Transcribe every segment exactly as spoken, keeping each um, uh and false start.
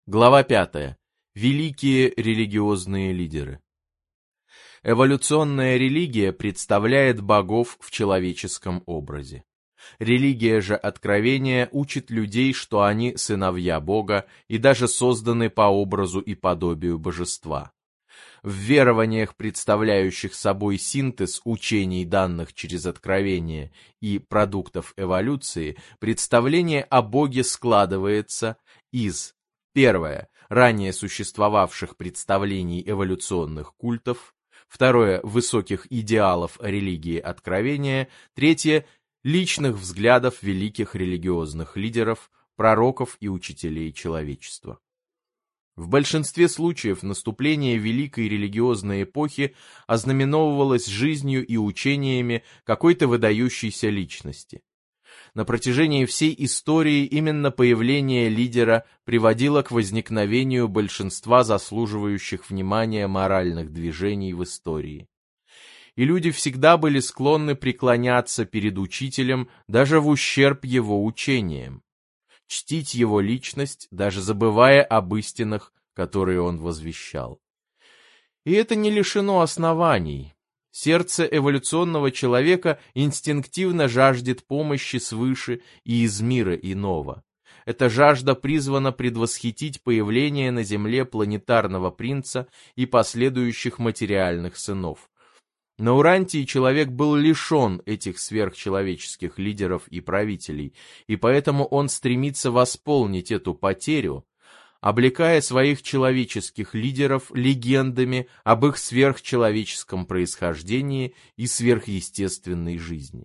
Глава пятая. Великие религиозные лидеры. Эволюционная религия представляет богов в человеческом образе. Религия же откровения учит людей, что они сыновья Бога и даже созданы по образу и подобию божества. В верованиях, представляющих собой синтез учений, данных через откровение, и продуктов эволюции, представление о Боге складывается из: первое – ранее существовавших представлений эволюционных культов. Второе – высоких идеалов религии откровения. Третье – личных взглядов великих религиозных лидеров, пророков и учителей человечества. В большинстве случаев наступление великой религиозной эпохи ознаменовывалось жизнью и учениями какой-то выдающейся личности. На протяжении всей истории именно появление лидера приводило к возникновению большинства заслуживающих внимания моральных движений в истории. И люди всегда были склонны преклоняться перед учителем даже в ущерб его учениям, чтить его личность, даже забывая об истинах, которые он возвещал. И это не лишено оснований. Сердце эволюционного человека инстинктивно жаждет помощи свыше и из мира иного. Эта жажда призвана предвосхитить появление на Земле планетарного принца и последующих материальных сынов. На Урантии человек был лишен этих сверхчеловеческих лидеров и правителей, и поэтому он стремится восполнить эту потерю, облекая своих человеческих лидеров легендами об их сверхчеловеческом происхождении и сверхъестественной жизни.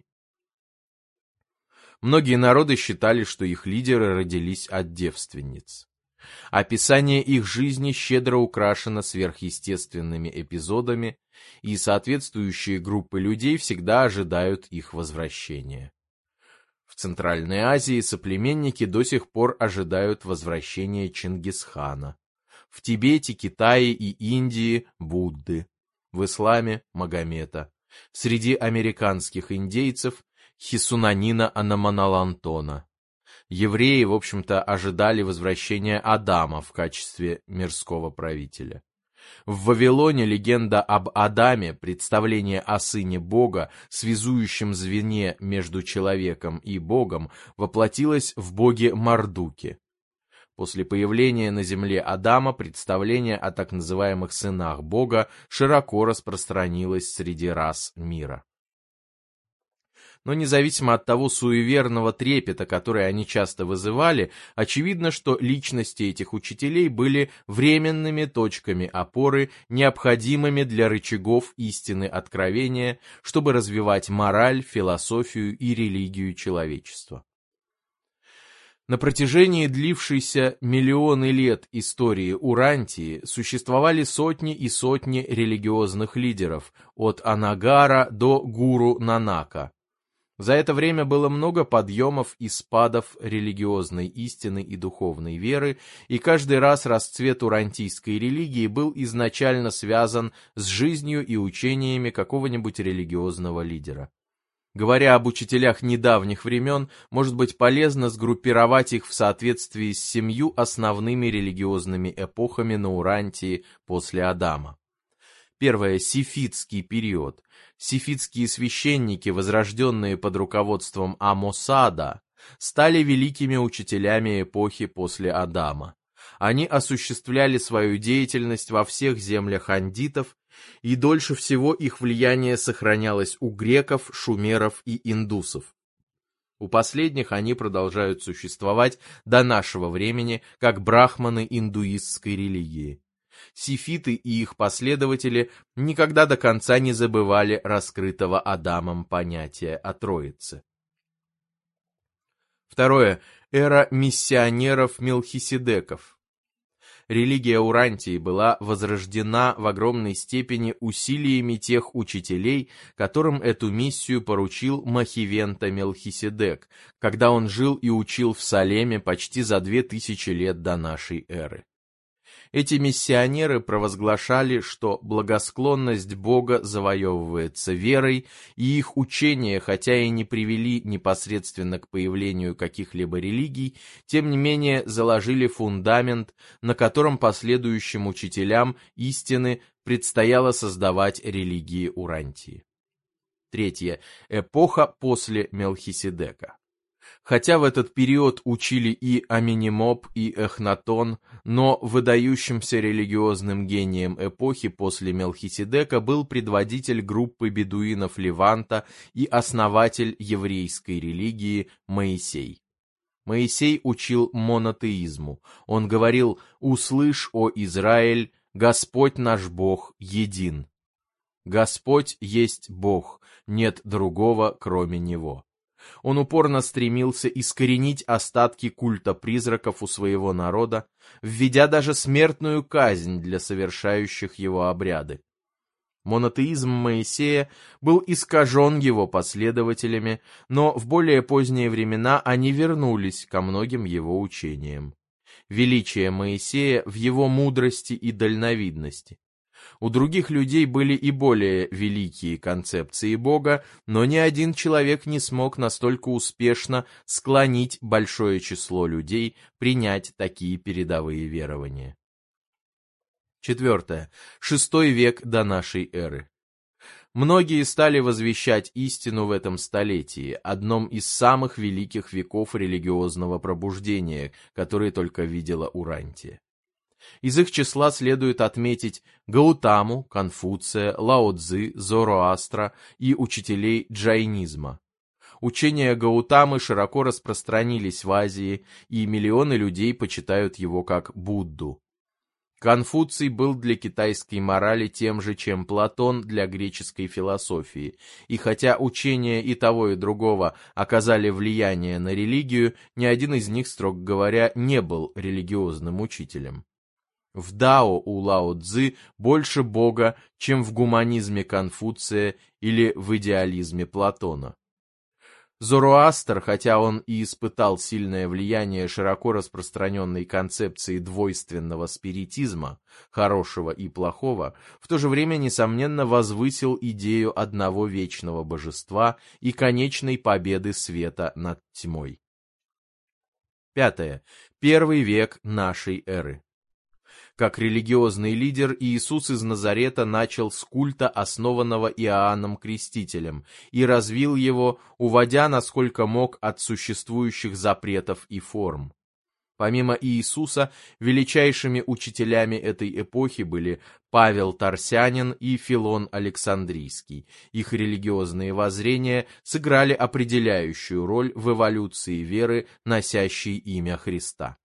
Многие народы считали, что их лидеры родились от девственниц. Описание их жизни щедро украшено сверхъестественными эпизодами, и соответствующие группы людей всегда ожидают их возвращения. В Центральной Азии соплеменники до сих пор ожидают возвращения Чингисхана. В Тибете, Китае и Индии – Будды. В исламе – Магомета. Среди американских индейцев – Хисунанина Аноманалантона. Евреи, в общем-то, ожидали возвращения Адама в качестве мирского правителя. В Вавилоне легенда об Адаме, представление о сыне Бога, связующем звене между человеком и Богом, воплотилась в боге Мардуке. После появления на земле Адама представление о так называемых сынах Бога широко распространилось среди рас мира. Но независимо от того суеверного трепета, который они часто вызывали, очевидно, что личности этих учителей были временными точками опоры, необходимыми для рычагов истины откровения, чтобы развивать мораль, философию и религию человечества. На протяжении длившейся миллионы лет истории Урантии существовали сотни и сотни религиозных лидеров, от Анагара до Гуру Нанака. За это время было много подъемов и спадов религиозной истины и духовной веры, и каждый раз расцвет урантийской религии был изначально связан с жизнью и учениями какого-нибудь религиозного лидера. Говоря об учителях недавних времен, может быть полезно сгруппировать их в соответствии с семью основными религиозными эпохами на Урантии после Адама. Первое – сифитский период. Сифитские священники, возрожденные под руководством Амосада, стали великими учителями эпохи после Адама. Они осуществляли свою деятельность во всех землях андитов, и дольше всего их влияние сохранялось у греков, шумеров и индусов. У последних они продолжают существовать до нашего времени, как брахманы индуистской религии. Сифиты и их последователи никогда до конца не забывали раскрытого Адамом понятия о Троице. Второе. Эра миссионеров-мелхиседеков. Религия Урантии была возрождена в огромной степени усилиями тех учителей, которым эту миссию поручил Махивента Мелхиседек, когда он жил и учил в Салеме почти за две тысячи лет до нашей эры. Эти миссионеры провозглашали, что благосклонность Бога завоевывается верой, и их учения, хотя и не привели непосредственно к появлению каких-либо религий, тем не менее заложили фундамент, на котором последующим учителям истины предстояло создавать религии Урантии. Третье. Эпоха после Мелхиседека. Хотя в этот период учили и Аменемоп, и Эхнатон, но выдающимся религиозным гением эпохи после Мелхиседека был предводитель группы бедуинов Леванта и основатель еврейской религии Моисей. Моисей учил монотеизму. Он говорил: «Услышь, о Израиль, Господь наш Бог един. Господь есть Бог, нет другого, кроме Него». Он упорно стремился искоренить остатки культа призраков у своего народа, введя даже смертную казнь для совершающих его обряды. Монотеизм Моисея был искажен его последователями, но в более поздние времена они вернулись ко многим его учениям. Величие Моисея в его мудрости и дальновидности. У других людей были и более великие концепции Бога, но ни один человек не смог настолько успешно склонить большое число людей принять такие передовые верования. Четвертое. Шестой век до нашей эры. Многие стали возвещать истину в этом столетии, одном из самых великих веков религиозного пробуждения, которые только видела Урантия. Из их числа следует отметить Гаутаму, Конфуция, Лао-цзы, Зороастра и учителей джайнизма. Учения Гаутамы широко распространились в Азии, и миллионы людей почитают его как Будду. Конфуций был для китайской морали тем же, чем Платон для греческой философии, и хотя учения и того, и другого оказали влияние на религию, ни один из них, строго говоря, не был религиозным учителем. В дао у Лао-цзы больше Бога, чем в гуманизме Конфуция или в идеализме Платона. Зороастр, хотя он и испытал сильное влияние широко распространенной концепции двойственного спиритизма, хорошего и плохого, в то же время, несомненно, возвысил идею одного вечного божества и конечной победы света над тьмой. Пятое. Первый век нашей эры. Как религиозный лидер Иисус из Назарета начал с культа, основанного Иоанном Крестителем, и развил его, уводя, насколько мог, от существующих запретов и форм. Помимо Иисуса, величайшими учителями этой эпохи были Павел Тарсянин и Филон Александрийский. Их религиозные воззрения сыграли определяющую роль в эволюции веры, носящей имя Христа.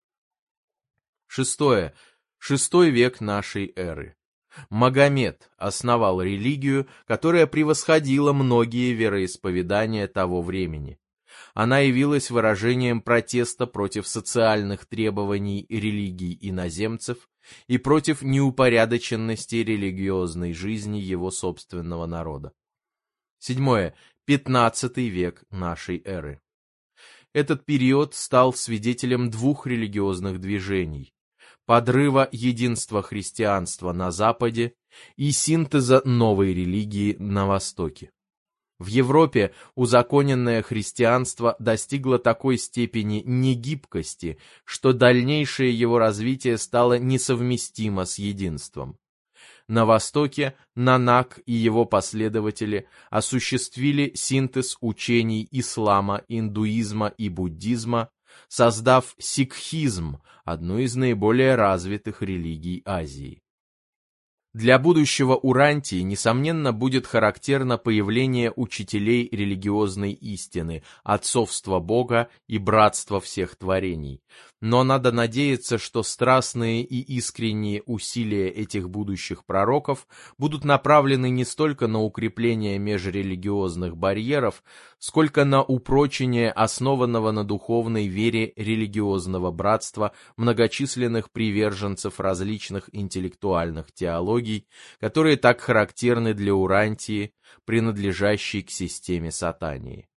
Шестое. Шестой век нашей эры. Магомед основал религию, которая превосходила многие вероисповедания того времени. Она явилась выражением протеста против социальных требований религий иноземцев и против неупорядоченности религиозной жизни его собственного народа. Седьмое. Пятнадцатый век нашей эры. Этот период стал свидетелем двух религиозных движений: подрыва единства христианства на Западе и синтеза новой религии на Востоке. В Европе узаконенное христианство достигло такой степени негибкости, что дальнейшее его развитие стало несовместимо с единством. На Востоке Нанак и его последователи осуществили синтез учений ислама, индуизма и буддизма, создав сикхизм, одну из наиболее развитых религий Азии. Для будущего Урантии, несомненно, будет характерно появление учителей религиозной истины, отцовства Бога и братства всех творений. Но надо надеяться, что страстные и искренние усилия этих будущих пророков будут направлены не столько на укрепление межрелигиозных барьеров, сколько на упрочение основанного на духовной вере религиозного братства многочисленных приверженцев различных интеллектуальных теологий, которые так характерны для Урантии, принадлежащей к системе Сатании.